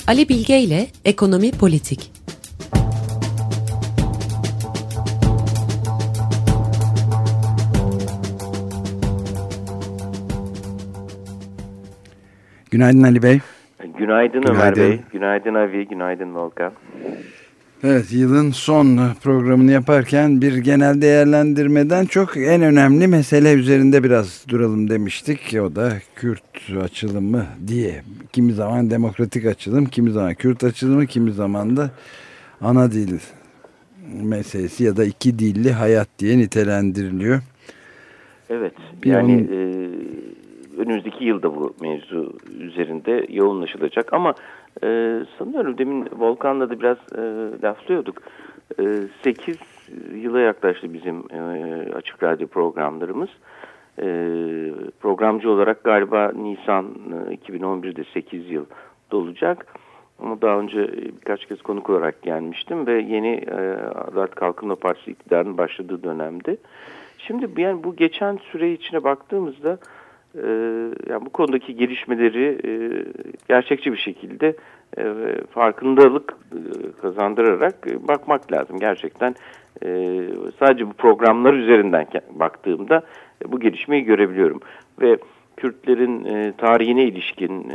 Ali Bilge ile Ekonomi Politik. Günaydın Ali Bey. Günaydın Ömer Bey. Günaydın Avi. Günaydın Volkan. Evet, yılın son programını yaparken bir genel değerlendirmeden çok en önemli mesele üzerinde biraz duralım demiştik. O da Kürt açılımı diye. Kimi zaman demokratik açılım, kimi zaman Kürt açılımı, kimi zaman da ana dil meselesi ya da iki dilli hayat diye nitelendiriliyor. Evet, yani önümüzdeki yılda bu mevzu üzerinde yoğunlaşılacak ama sanıyorum demin Volkan'la da biraz laflıyorduk. 8 yıla yaklaştı bizim Açık Radyo programlarımız. Programcı olarak galiba Nisan 2011'de 8 yıl dolacak. Ama daha önce birkaç kez konuk olarak gelmiştim ve yeni Adalet Kalkınma Partisi iktidarının başladığı dönemde. Şimdi yani bu geçen süre içine baktığımızda yani bu konudaki gelişmeleri gerçekçi bir şekilde farkındalık kazandırarak bakmak lazım. Gerçekten sadece bu programlar üzerinden baktığımda bu gelişmeyi görebiliyorum. Ve Kürtlerin tarihine ilişkin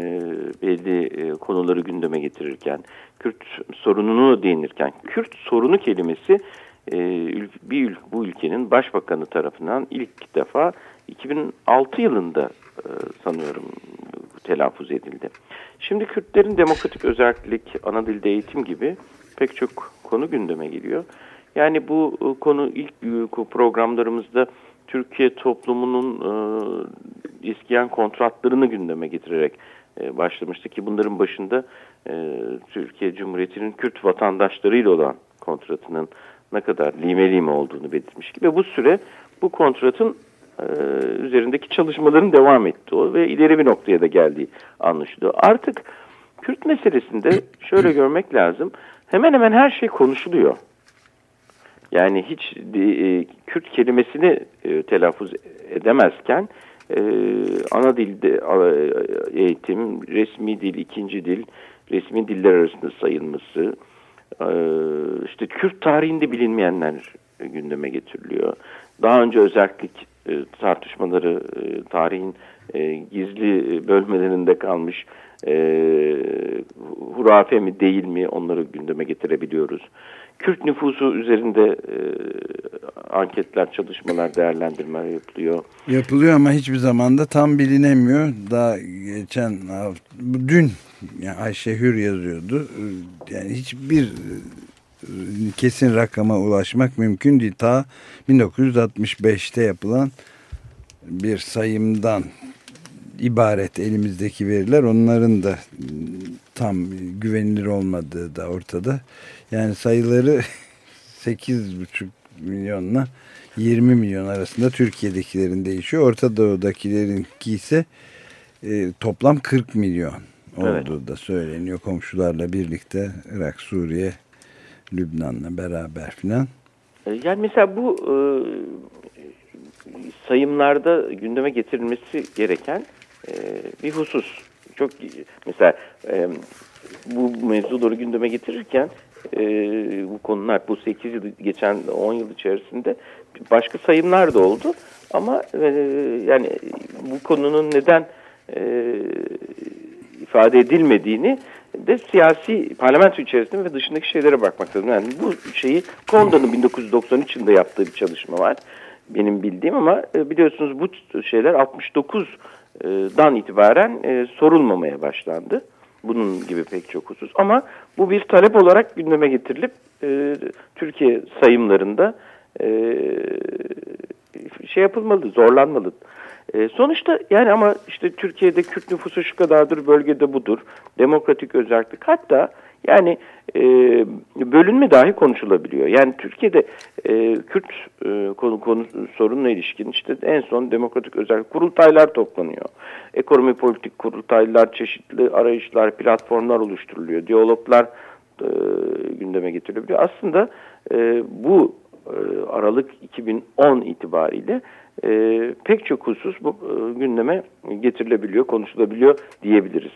belli konuları gündeme getirirken, Kürt sorununu değinirken, Kürt sorunu kelimesi bu ülkenin başbakanı tarafından ilk defa 2006 yılında sanıyorum telaffuz edildi. Şimdi Kürtlerin demokratik özellik, ana dilde eğitim gibi pek çok konu gündeme geliyor. Yani bu konu ilk programlarımızda Türkiye toplumunun eskiyen kontratlarını gündeme getirerek başlamıştı ki bunların başında Türkiye Cumhuriyeti'nin Kürt vatandaşlarıyla olan kontratının ne kadar lime olduğunu belirtmiştik ve bu süre bu kontratın üzerindeki çalışmaların devam ettiği ve ileri bir noktaya da geldiği anlaşılıyor. Artık Kürt meselesinde şöyle görmek lazım. Hemen hemen her şey konuşuluyor. Yani hiç Kürt kelimesini telaffuz edemezken ana dilde eğitim, resmi dil, ikinci dil, resmi diller arasında sayılması, işte Kürt tarihinde bilinmeyenler gündeme getiriliyor. Daha önce özellik tartışmaları tarihin gizli bölmelerinde kalmış hurafe mi değil mi onları gündeme getirebiliyoruz. Kürt nüfusu üzerinde anketler, çalışmalar, değerlendirmeler yapılıyor. Yapılıyor ama hiçbir zaman da tam bilinemiyor. Daha dün yani Ayşe Hür yazıyordu. Yani hiçbir kesin rakama ulaşmak mümkün değil. Ta 1965'te yapılan bir sayımdan ibaret elimizdeki veriler. Onların da tam güvenilir olmadığı da ortada. Yani sayıları 8,5 milyonla 20 milyon arasında Türkiye'dekilerin değişiyor. Orta Doğu'dakilerinki ise toplam 40 milyon olduğu da söyleniyor. Komşularla birlikte Irak, Suriye, Lübnan'la beraber filan. Yani mesela bu sayımlarda gündeme getirilmesi gereken bir husus. Çok mesela bu mevzuları gündeme getirirken bu konular bu 8 yıl geçen 10 yıl içerisinde başka sayımlar da oldu ama yani bu konunun neden ifade edilmediğini de siyasi parlamento içerisinde ve dışındaki şeylere bakmak lazım. Yani bu şeyi Konda'nın 1993 yılında yaptığı bir çalışma var. Benim bildiğim ama biliyorsunuz bu şeyler 69'dan itibaren sorulmamaya başlandı. Bunun gibi pek çok husus. Ama bu bir talep olarak gündeme getirilip Türkiye sayımlarında şey yapılmalı, zorlanmalı. Sonuçta yani ama işte Türkiye'de Kürt nüfusu şu kadardır, bölgede budur. Demokratik özellik. Hatta yani bölünme dahi konuşulabiliyor. Yani Türkiye'de Kürt konu sorununa ilişkin işte en son demokratik özellik kurultaylar toplanıyor. Ekonomi politik kurultaylar, çeşitli arayışlar, platformlar oluşturuluyor. Diyaloglar gündeme getirilebiliyor. Aslında bu Aralık 2010 itibariyle pek çok husus bu gündeme getirilebiliyor, konuşulabiliyor diyebiliriz.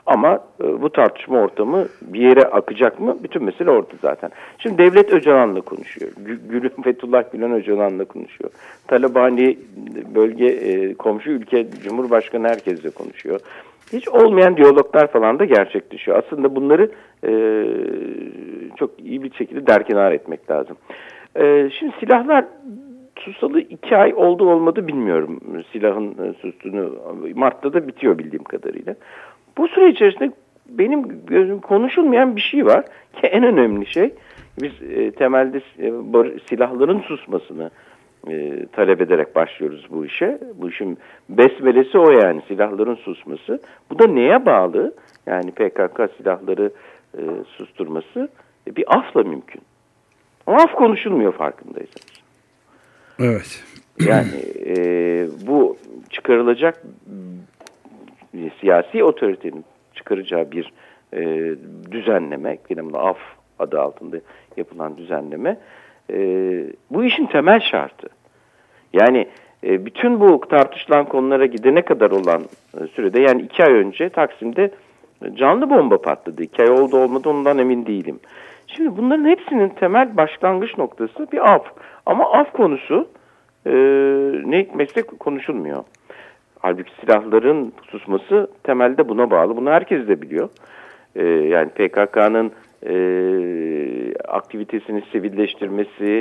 Ama bu tartışma ortamı bir yere akacak mı? Bütün mesele orada zaten. Şimdi Devlet Öcalan'la konuşuyor. Fethullah Gülen Öcalan'la konuşuyor. Talabani bölge komşu ülke Cumhurbaşkanı herkesle konuşuyor. Hiç olmayan diyaloglar falan da gerçekleşiyor. Aslında bunları çok iyi bir şekilde derkenar etmek lazım. Şimdi silahlar susalı 2 ay oldu olmadı bilmiyorum. Silahın sustuğunu Mart'ta da bitiyor bildiğim kadarıyla. Bu süre içerisinde benim gözüm konuşulmayan bir şey var ki en önemli şey biz temelde silahların susmasını talep ederek başlıyoruz bu işe. Bu işin besmelesi o, yani silahların susması. Bu da neye bağlı? Yani PKK silahları susturması bir afla mümkün. Ama af konuşulmuyor farkındaysanız. Evet. Yani bu çıkarılacak siyasi otoritenin çıkaracağı bir düzenleme, yine buna af adı altında yapılan düzenleme, bu işin temel şartı. Yani bütün bu tartışılan konulara gidene kadar olan sürede, yani 2 ay önce Taksim'de canlı bomba patladı. 2 ay oldu olmadı ondan emin değilim. Şimdi bunların hepsinin temel başlangıç noktası bir af. Ama af konusu ne hikmetse konuşulmuyor. Halbuki silahların susması temelde buna bağlı. Bunu herkes de biliyor. Yani PKK'nın aktivitesini sivilleştirmesi,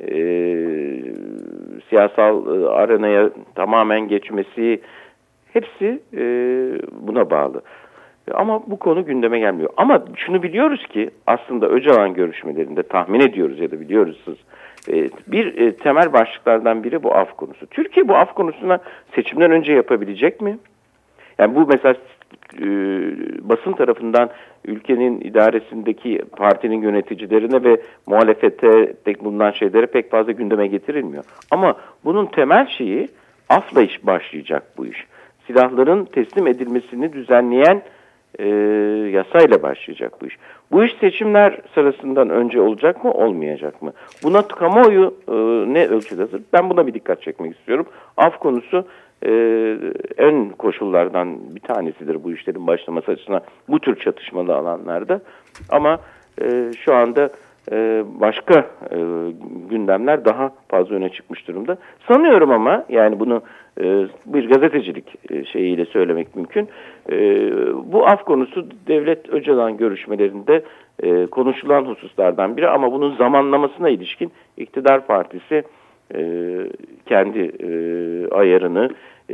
siyasal arenaya tamamen geçmesi, hepsi buna bağlı. Ama bu konu gündeme gelmiyor. Ama şunu biliyoruz ki aslında Öcalan görüşmelerinde tahmin ediyoruz ya da biliyoruz bir temel başlıklardan biri bu af konusu. Türkiye bu af konusuna seçimden önce yapabilecek mi? Yani bu mesela basın tarafından ülkenin idaresindeki partinin yöneticilerine ve muhalefete bulunan şeylere pek fazla gündeme getirilmiyor. Ama bunun temel şeyi afla iş başlayacak bu iş. Silahların teslim edilmesini düzenleyen yasayla başlayacak bu iş. Bu iş seçimler sırasından önce olacak mı, olmayacak mı? Buna kamuoyu ne ölçüde hazır? Ben buna bir dikkat çekmek istiyorum. Af konusu en koşullardan bir tanesidir bu işlerin başlaması açısından bu tür çatışmalı alanlarda. Ama şu anda başka gündemler daha fazla öne çıkmış durumda. Sanıyorum ama yani bunu bir gazetecilik şeyiyle söylemek mümkün. Bu af konusu Devlet Öcalan görüşmelerinde konuşulan hususlardan biri ama bunun zamanlamasına ilişkin iktidar partisi kendi ayarını,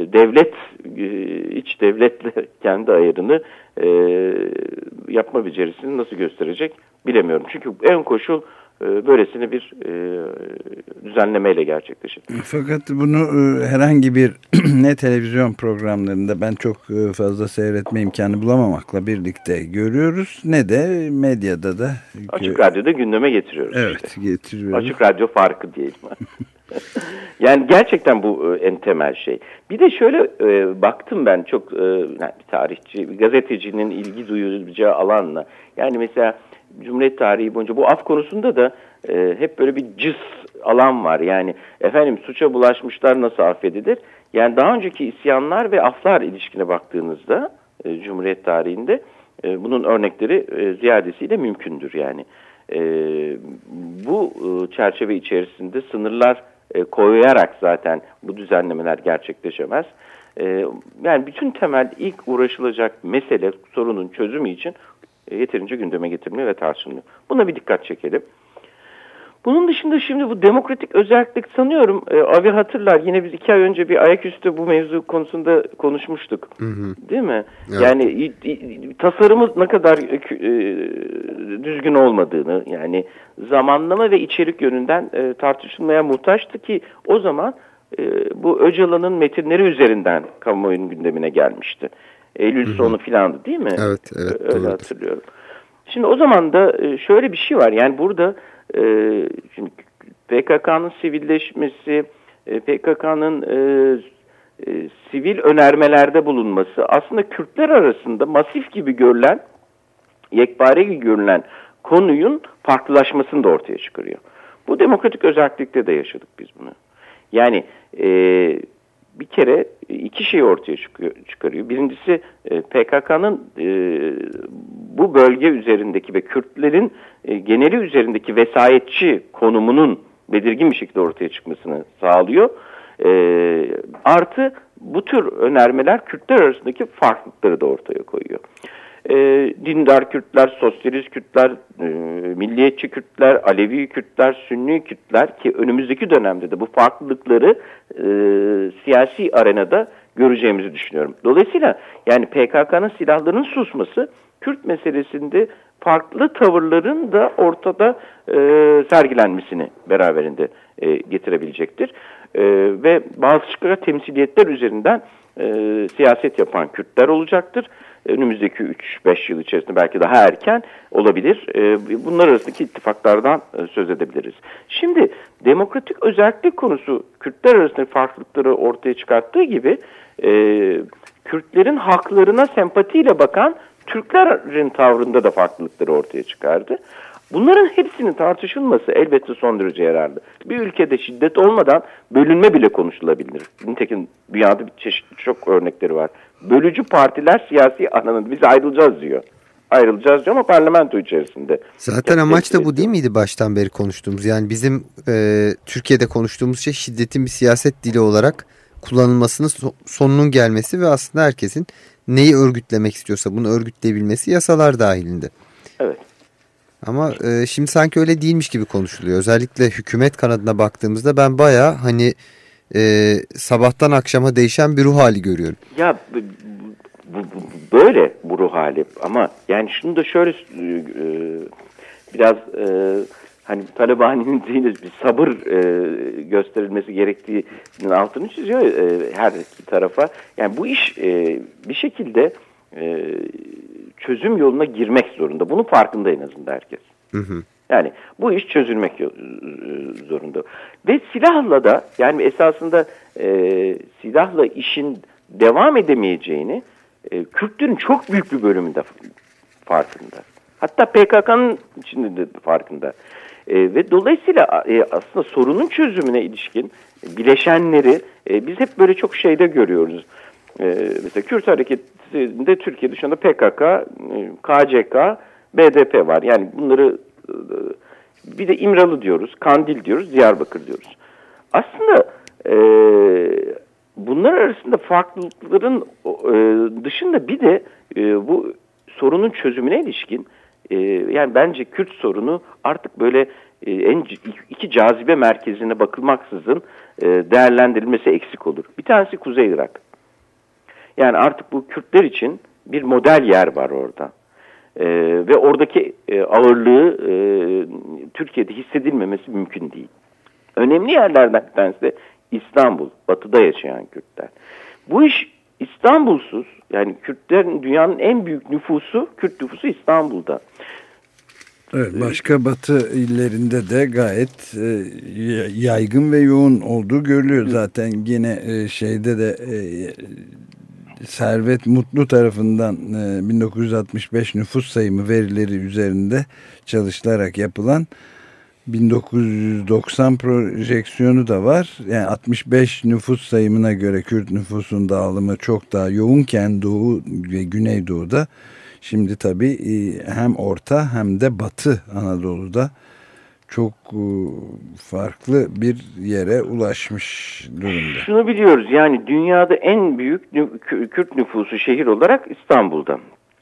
iç devletle kendi ayarını yapma becerisini nasıl gösterecek bilemiyorum. Çünkü en koşul böylesine bir düzenlemeyle gerçekleşir. Fakat bunu herhangi bir ne televizyon programlarında ben çok fazla seyretme imkanı bulamamakla birlikte görüyoruz, ne de medyada da. Açık Radyo'da gündeme getiriyoruz. Evet, işte getiriyoruz. Açık Radyo farkı diyelim. Yani gerçekten bu en temel şey. Bir de şöyle baktım ben çok bir tarihçi, bir gazetecinin ilgi duyacağı alanla. Yani mesela Cumhuriyet tarihi boyunca bu af konusunda da hep böyle bir cız alan var. Yani efendim suça bulaşmışlar nasıl affedilir? Yani daha önceki isyanlar ve aflar ilişkine baktığınızda Cumhuriyet tarihinde bunun örnekleri ziyadesiyle mümkündür. Yani bu çerçeve içerisinde sınırlar koyarak zaten bu düzenlemeler gerçekleşemez. Yani bütün temel ilk uğraşılacak mesele sorunun çözümü için yeterince gündeme getirilmiyor ve tartışılmıyor. Buna bir dikkat çekelim. Bunun dışında şimdi bu demokratik özellik sanıyorum Avi hatırlar, yine biz 2 ay önce bir ayaküstü bu mevzu konusunda konuşmuştuk. Hı hı. Değil mi? Evet. Yani tasarımı ne kadar düzgün olmadığını, yani zamanlama ve içerik yönünden tartışılmaya muhtaçtı ki o zaman bu Öcalan'ın metinleri üzerinden kamuoyunun gündemine gelmişti. Eylül sonu filandı değil mi? Evet, öyle doğrudur. Hatırlıyorum. Şimdi o zaman da şöyle bir şey var. Yani burada şimdi PKK'nın sivilleşmesi, PKK'nın sivil önermelerde bulunması aslında Kürtler arasında masif gibi görülen, yekpare gibi görülen konunun farklılaşmasını da ortaya çıkarıyor. Bu demokratik özellikte de yaşadık biz bunu. Yani bir kere iki şey ortaya çıkarıyor. Birincisi PKK'nın bu bölge üzerindeki ve Kürtlerin geneli üzerindeki vesayetçi konumunun belirgin bir şekilde ortaya çıkmasını sağlıyor. Artı bu tür önermeler Kürtler arasındaki farklılıkları da ortaya koyuyor. Dindar Kürtler, sosyalist Kürtler, milliyetçi Kürtler, Alevi Kürtler, Sünni Kürtler ki önümüzdeki dönemde de bu farklılıkları siyasi arenada göreceğimizi düşünüyorum. Dolayısıyla yani PKK'nın silahlarının susması Kürt meselesinde farklı tavırların da ortada sergilenmesini beraberinde getirebilecektir. Ve başka temsiliyetler üzerinden siyaset yapan Kürtler olacaktır. Önümüzdeki 3-5 yıl içerisinde belki daha erken olabilir. Bunlar arasındaki ittifaklardan söz edebiliriz. Şimdi demokratik özellik konusu Kürtler arasındaki farklılıkları ortaya çıkarttığı gibi Kürtlerin haklarına sempatiyle bakan Türklerin tavrında da farklılıkları ortaya çıkardı. Bunların hepsinin tartışılması elbette son derece yararlı. Bir ülkede şiddet olmadan bölünme bile konuşulabilir. Nitekim dünyada çok örnekleri var. Bölücü partiler siyasi alanında biz ayrılacağız diyor. Ayrılacağız diyor ama parlamento içerisinde. Zaten amaç da bu değil miydi baştan beri konuştuğumuz? Yani bizim Türkiye'de konuştuğumuz şey şiddetin bir siyaset dili olarak kullanılmasının sonunun gelmesi ve aslında herkesin neyi örgütlemek istiyorsa bunu örgütleyebilmesi yasalar dahilinde. Evet. Ama şimdi sanki öyle değilmiş gibi konuşuluyor. Özellikle hükümet kanadına baktığımızda ben bayağı hani sabahtan akşama değişen bir ruh hali görüyorum. Ya böyle bu ruh hali ama yani şunu da şöyle biraz hani Talabani'nin değil bir sabır gösterilmesi gerektiğinin altını çiziyor her iki tarafa. Yani bu iş bir şekilde çözüm yoluna girmek zorunda. Bunun farkında en azından herkes. Hı hı. Yani bu iş çözülmek zorunda. Ve silahla da yani esasında silahla işin devam edemeyeceğini Kürtlerin çok büyük bir bölümünde farkında. Hatta PKK'nın içinde de farkında. Ve dolayısıyla aslında sorunun çözümüne ilişkin bileşenleri biz hep böyle çok şeyde görüyoruz. Mesela Kürt hareketinde Türkiye dışında PKK, KCK, BDP var. Yani bunları bir de İmralı diyoruz, Kandil diyoruz, Diyarbakır diyoruz. Aslında bunlar arasında farklılıkların dışında bir de bu sorunun çözümüne ilişkin yani bence Kürt sorunu artık böyle iki cazibe merkezine bakılmaksızın değerlendirilmesi eksik olur. Bir tanesi Kuzey Irak. Yani artık bu Kürtler için bir model yer var orada. Ve oradaki ağırlığı Türkiye'de hissedilmemesi mümkün değil. Önemli yerlerden bir tanesi de İstanbul, batıda yaşayan Kürtler. Bu iş İstanbulsuz, yani Kürtlerin dünyanın en büyük nüfusu, Kürt nüfusu İstanbul'da. Evet, başka batı illerinde de gayet yaygın ve yoğun olduğu görülüyor. Zaten yine şeyde de Servet Mutlu tarafından 1965 nüfus sayımı verileri üzerinde çalışılarak yapılan 1990 projeksiyonu da var. Yani 65 nüfus sayımına göre Kürt nüfusun dağılımı çok daha yoğunken Doğu ve Güneydoğu'da şimdi tabii hem Orta hem de Batı Anadolu'da çok farklı bir yere ulaşmış durumda. Şunu biliyoruz, yani dünyada en büyük Kürt nüfusu şehir olarak İstanbul'da.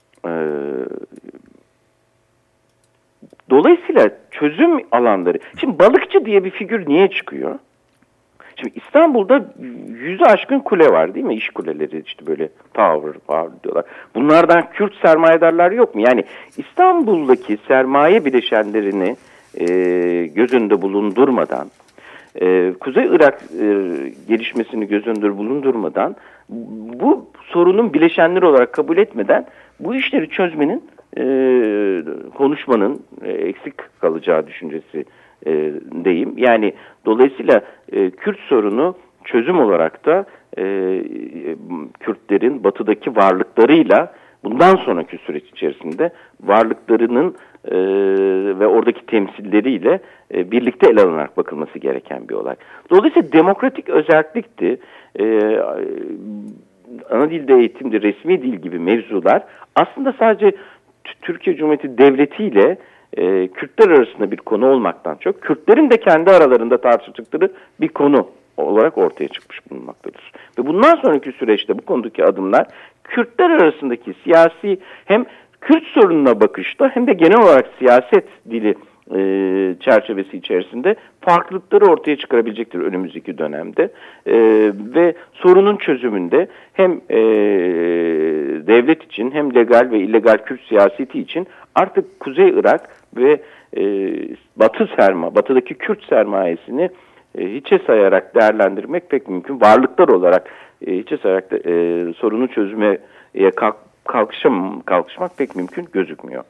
Dolayısıyla çözüm alanları... Şimdi balıkçı diye bir figür niye çıkıyor? Şimdi İstanbul'da 100'ü aşkın kule var değil mi? İş kuleleri işte böyle tower diyorlar. Bunlardan Kürt sermayedarlar yok mu? Yani İstanbul'daki sermaye bileşenlerini göz önünde bulundurmadan, Kuzey Irak gelişmesini göz önünde bulundurmadan, bu sorunun bileşenleri olarak kabul etmeden bu işleri çözmenin, konuşmanın eksik kalacağı düşüncesi deyim. Yani dolayısıyla Kürt sorunu çözüm olarak da Kürtlerin batıdaki varlıklarıyla bundan sonraki süreç içerisinde varlıklarının ve oradaki temsilleriyle birlikte ele alınarak bakılması gereken bir olay. Dolayısıyla demokratik özellikti ana dilde eğitimde resmi dil gibi mevzular aslında sadece Türkiye Cumhuriyeti Devleti ile Kürtler arasında bir konu olmaktan çok Kürtlerin de kendi aralarında tartıştıkları bir konu olarak ortaya çıkmış bulunmaktadır. Ve bundan sonraki süreçte bu konudaki adımlar Kürtler arasındaki siyasi hem Kürt sorununa bakışta hem de genel olarak siyaset dili çerçevesi içerisinde farklılıkları ortaya çıkarabilecektir önümüzdeki dönemde. Ve sorunun çözümünde hem devlet için hem legal ve illegal Kürt siyaseti için artık Kuzey Irak ve batıdaki Kürt sermayesini hiçe sayarak değerlendirmek pek mümkün. Varlıklar olarak hiçe sayarak sorunu çözmeye kalkışmak pek mümkün gözükmüyor.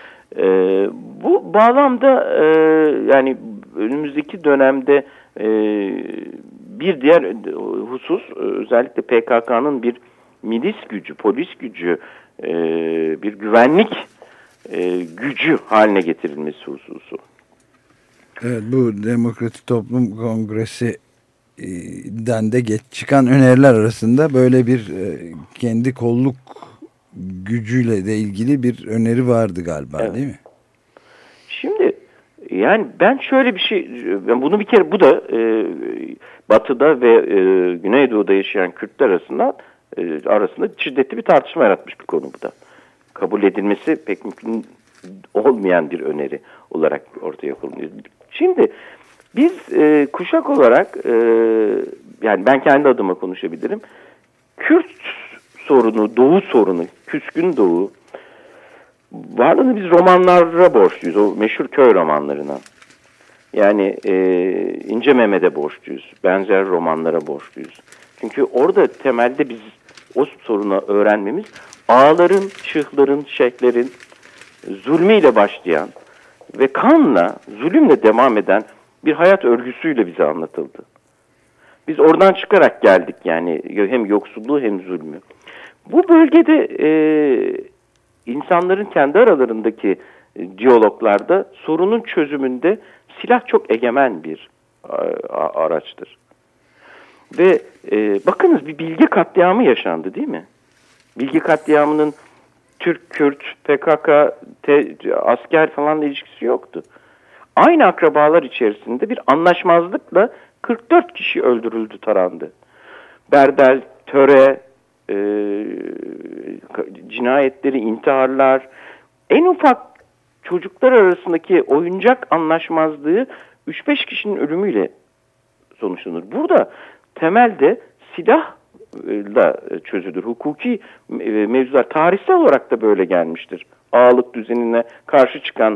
Bu bağlamda yani önümüzdeki dönemde bir diğer husus özellikle PKK'nın bir milis gücü, polis gücü, bir güvenlik gücü haline getirilmesi hususu. Evet, bu Demokratik Toplum Kongresi'den de çıkan öneriler arasında böyle bir kendi kolluk gücüyle de ilgili bir öneri vardı galiba, evet. Değil mi? Şimdi yani ben şöyle bir şey, bunu bir kere bu da Batı'da ve Güneydoğu'da yaşayan Kürtler arasında şiddetli bir tartışma yaratmış bir konu bu da. Kabul edilmesi pek mümkün olmayan bir öneri olarak ortaya konuluyor. Şimdi biz kuşak olarak yani ben kendi adıma konuşabilirim. Kürt sorunu, Doğu sorunu, küskün Doğu varlığını biz romanlara borçluyuz. O meşhur köy romanlarına. Yani İnce Mehmet'e borçluyuz. Benzer romanlara borçluyuz. Çünkü orada temelde biz o sorunu öğrenmemiz ağaların, şıhların, şeyhlerin zulmüyle başlayan ve kanla, zulümle devam eden bir hayat örgüsüyle bize anlatıldı. Biz oradan çıkarak geldik yani hem yoksulluğu hem zulmü. Bu bölgede insanların kendi aralarındaki diyaloglarda sorunun çözümünde silah çok egemen bir araçtır. Ve bakınız bir bilge katliamı yaşandı değil mi? Bilge katliamının Türk, Kürt, PKK, asker falanla ilişkisi yoktu. Aynı akrabalar içerisinde bir anlaşmazlıkla 44 kişi öldürüldü, tarandı. Berdel, töre, cinayetleri, intiharlar, en ufak çocuklar arasındaki oyuncak anlaşmazlığı 3-5 kişinin ölümüyle sonuçlanır. Burada temelde silahla çözülür. Hukuki mevzular tarihsel olarak da böyle gelmiştir. Ağalık düzenine karşı çıkan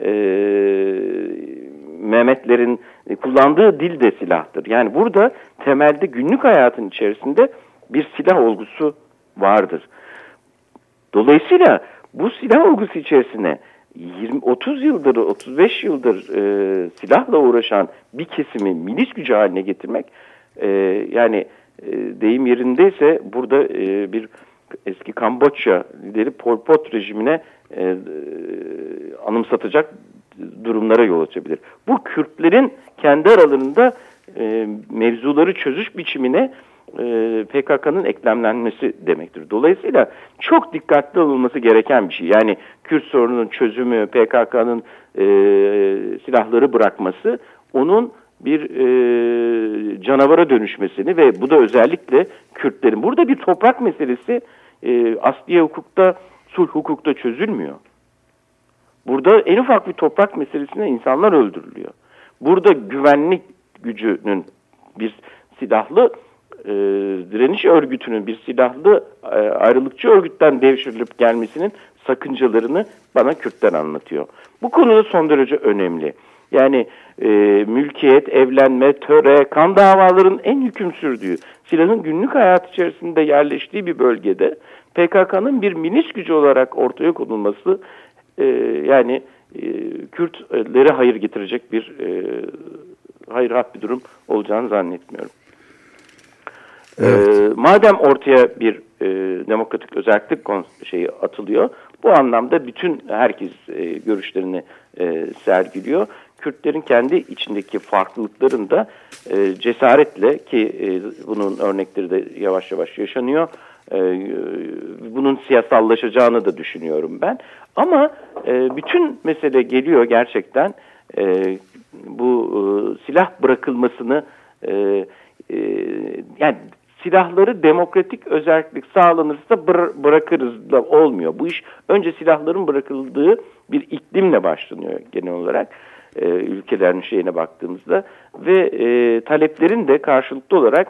Mehmetlerin kullandığı dil de silahtır. Yani burada temelde günlük hayatın içerisinde bir silah olgusu vardır. Dolayısıyla bu silah olgusu içerisine 30 yıldır, 35 yıldır silahla uğraşan bir kesimi milis gücü haline getirmek, yani deyim yerindeyse burada bir eski Kamboçya lideri Pol Pot rejimine anımsatacak durumlara yol açabilir. Bu Kürtlerin kendi aralarında mevzuları çözüş biçimine PKK'nın eklemlenmesi demektir. Dolayısıyla çok dikkatli olunması gereken bir şey. Yani Kürt sorununun çözümü, PKK'nın silahları bırakması, onun bir canavara dönüşmesini ve bu da özellikle Kürtlerin. Burada bir toprak meselesi asliye hukukta, sulh hukukta çözülmüyor. Burada en ufak bir toprak meselesine insanlar öldürülüyor. Burada güvenlik gücünün bir silahlı direniş örgütünün bir silahlı ayrılıkçı örgütten devşirilip gelmesinin sakıncalarını bana Kürtler anlatıyor. Bu konuda son derece önemli. Yani mülkiyet, evlenme, töre, kan davaların en hüküm sürdüğü, silahın günlük hayat içerisinde yerleştiği bir bölgede PKK'nın bir milis gücü olarak ortaya konulması yani Kürtlere hayır getirecek bir hayırhat bir durum olacağını zannetmiyorum. Evet. Madem ortaya bir demokratik özellik şeyi atılıyor, bu anlamda bütün herkes görüşlerini sergiliyor. Kürtlerin kendi içindeki farklılıkların da cesaretle ki bunun örnekleri de yavaş yavaş yaşanıyor. Bunun siyasallaşacağını da düşünüyorum ben. Ama bütün mesele geliyor gerçekten bu silah bırakılmasını yani silahları demokratik özellik sağlanırsa bırakırız da olmuyor. Bu iş önce silahların bırakıldığı bir iklimle başlanıyor genel olarak ülkelerin şeyine baktığımızda ve taleplerin de karşılıklı olarak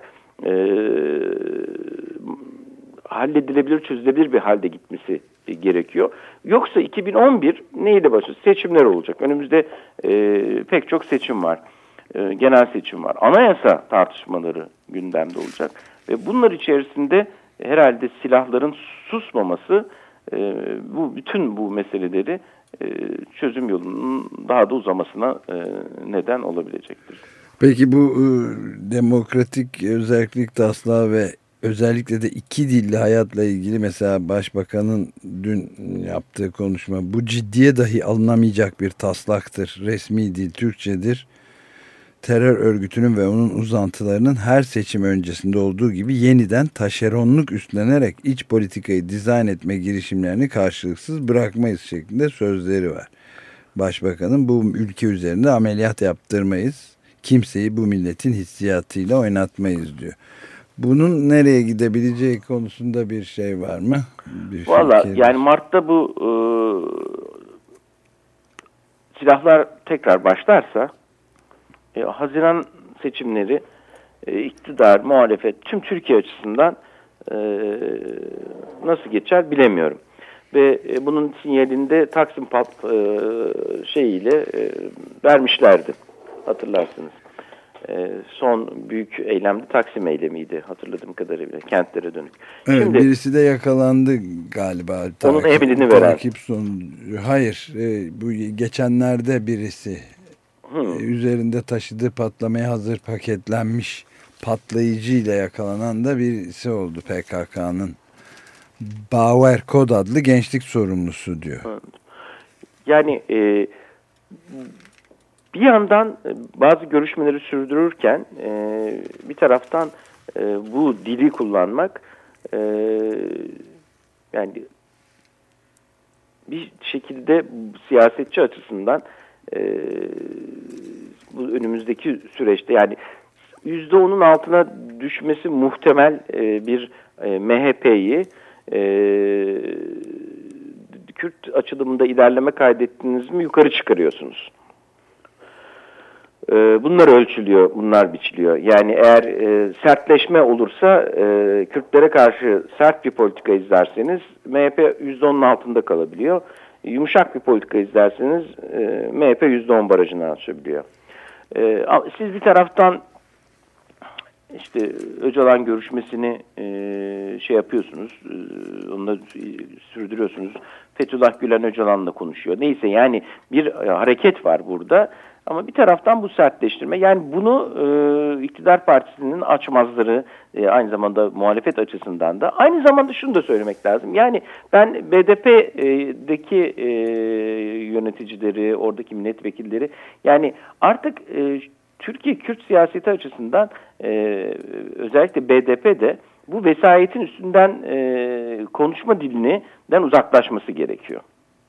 halledilebilir, çözülebilir bir halde gitmesi gerekiyor. Yoksa 2011 neyle başlıyor? Seçimler olacak. Önümüzde pek çok seçim var. Genel seçim var. Anayasa tartışmaları gündemde olacak. Ve bunlar içerisinde herhalde silahların susmaması bütün bu meseleleri çözüm yolunun daha da uzamasına neden olabilecektir. Peki bu demokratik özellik taslağı ve özellikle de iki dilli hayatla ilgili mesela Başbakan'ın dün yaptığı konuşma, bu ciddiye dahi alınamayacak bir taslaktır. Resmi dil Türkçedir. Terör örgütünün ve onun uzantılarının her seçim öncesinde olduğu gibi yeniden taşeronluk üstlenerek iç politikayı dizayn etme girişimlerini karşılıksız bırakmayız şeklinde sözleri var. Başbakanın bu ülke üzerinde ameliyat yaptırmayız. Kimseyi bu milletin hissiyatıyla oynatmayız diyor. Bunun nereye gidebileceği konusunda bir şey var mı? Valla yani Mart'ta bu silahlar tekrar başlarsa Haziran seçimleri iktidar, muhalefet tüm Türkiye açısından nasıl geçer bilemiyorum. Ve bunun sinyalinde Taksim şeyiyle vermişlerdi. Hatırlarsınız. Son büyük eylemde Taksim eylemiydi hatırladığım kadarıyla kentlere dönük. Evet, şimdi, birisi de yakalandı galiba. Onun emelini veren. Hayır, bu geçenlerde birisi üzerinde taşıdığı patlamaya hazır paketlenmiş patlayıcıyla yakalanan da birisi oldu PKK'nın. Bauer Kod adlı gençlik sorumlusu diyor. Yani bir yandan bazı görüşmeleri sürdürürken bir taraftan bu dili kullanmak yani bir şekilde siyasetçi açısından bu önümüzdeki süreçte yani %10'un altına düşmesi muhtemel bir MHP'yi Kürt açılımında ilerleme kaydettiniz mi yukarı çıkarıyorsunuz. Bunlar ölçülüyor, bunlar biçiliyor. Yani eğer sertleşme olursa Kürtlere karşı sert bir politika izlerseniz MHP %10'un altında kalabiliyor. Yumuşak bir politika izlerseniz MHP %10 barajını aşabiliyor. Siz bir taraftan işte Öcalan görüşmesini şey yapıyorsunuz, onunla sürdürüyorsunuz. Fethullah Gülen Öcalan'la konuşuyor. Neyse yani bir hareket var burada. Ama bir taraftan bu sertleştirme, yani bunu iktidar partisinin açmazları aynı zamanda muhalefet açısından da, aynı zamanda şunu da söylemek lazım. Yani ben BDP'deki yöneticileri, oradaki milletvekilleri, yani artık Türkiye Kürt siyaseti açısından özellikle BDP'de bu vesayetin üstünden konuşma dilinden uzaklaşması gerekiyor.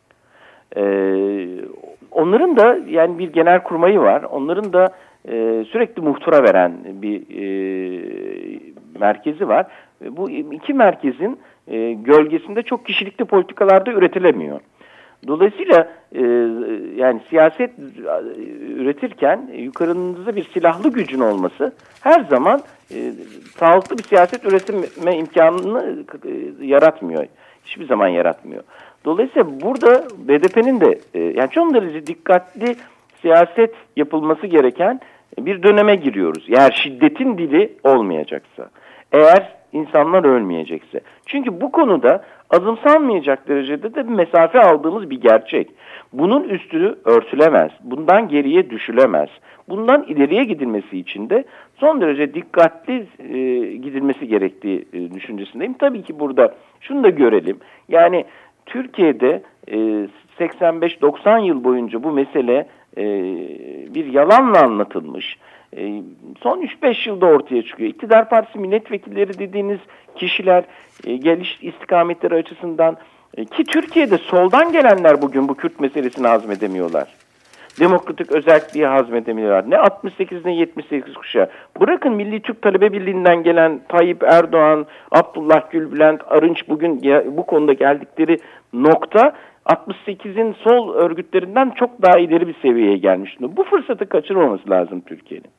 Onların da yani bir genel kurmayı var. Onların da sürekli muhtıra veren bir merkezi var. Bu iki merkezin gölgesinde çok kişilikli politikalarda üretilemiyor. Dolayısıyla yani siyaset üretirken yukarınızda bir silahlı gücün olması her zaman sağlıklı bir siyaset üretme imkanını yaratmıyor. Hiçbir zaman yaratmıyor. Dolayısıyla burada BDP'nin de yani çok derece dikkatli siyaset yapılması gereken bir döneme giriyoruz. Eğer şiddetin dili olmayacaksa, eğer insanlar ölmeyecekse. Çünkü bu konuda azımsanmayacak derecede de bir mesafe aldığımız bir gerçek. Bunun üstü örtülemez, bundan geriye düşülemez. Bundan ileriye gidilmesi için de son derece dikkatli gidilmesi gerektiği düşüncesindeyim. Tabii ki burada şunu da görelim. Yani Türkiye'de 85-90 yıl boyunca bu mesele bir yalanla anlatılmış. Son 3-5 yılda ortaya çıkıyor. İktidar Partisi milletvekilleri dediğiniz kişiler geliş istikametleri açısından ki Türkiye'de soldan gelenler bugün bu Kürt meselesini hazmedemiyorlar. Demokratik özelliği hazmedemiyorlar. Ne 68 ne 78 kuşağı. Bırakın Milli Türk Talebe Birliği'nden gelen Tayyip Erdoğan, Abdullah Gül, Bülent Arınç bugün bu konuda geldikleri nokta 68'in sol örgütlerinden çok daha ileri bir seviyeye gelmiş. Bu fırsatı kaçırmaması lazım Türkiye'nin.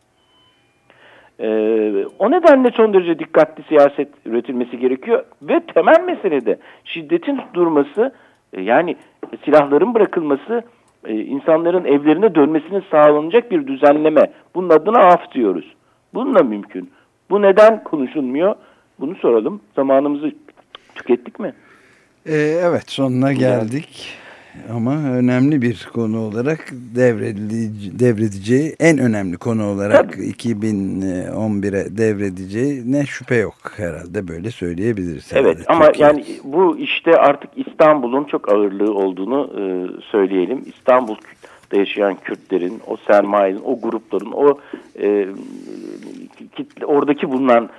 O nedenle son derece dikkatli siyaset üretilmesi gerekiyor ve temel meselede şiddetin durması, yani silahların bırakılması, insanların evlerine dönmesinin sağlanacak bir düzenleme. Bunun adına af diyoruz. Bununla mümkün. Bu neden konuşulmuyor? Bunu soralım. Zamanımızı tükettik mi? Evet, sonuna geldik. Ama önemli bir konu olarak devredeceği, en önemli konu olarak 2011'e devredeceği ne şüphe yok herhalde, böyle söyleyebiliriz. Evet herhalde. ama Türkiye. yani bu işte artık İstanbul'un çok ağırlığı olduğunu söyleyelim. İstanbul'da yaşayan Kürtlerin, o sermayenin, o grupların, o oradaki bulunan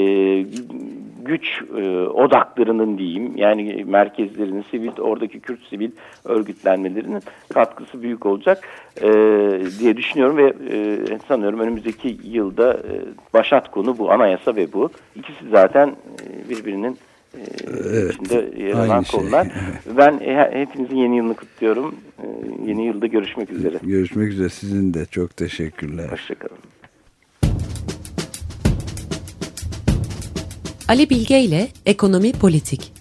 güç odaklarının diyeyim, yani merkezlerinin, oradaki Kürt sivil örgütlenmelerinin katkısı büyük olacak diye düşünüyorum ve sanıyorum önümüzdeki yılda başat konu bu anayasa ve bu. İkisi zaten birbirinin içinde yer alan konular. Evet. Ben hepinizin yeni yılını kutluyorum. Yeni yılda görüşmek üzere. Görüşmek üzere. Sizin de çok teşekkürler. Hoşçakalın. Ali Bilge ile Ekonomi Politik.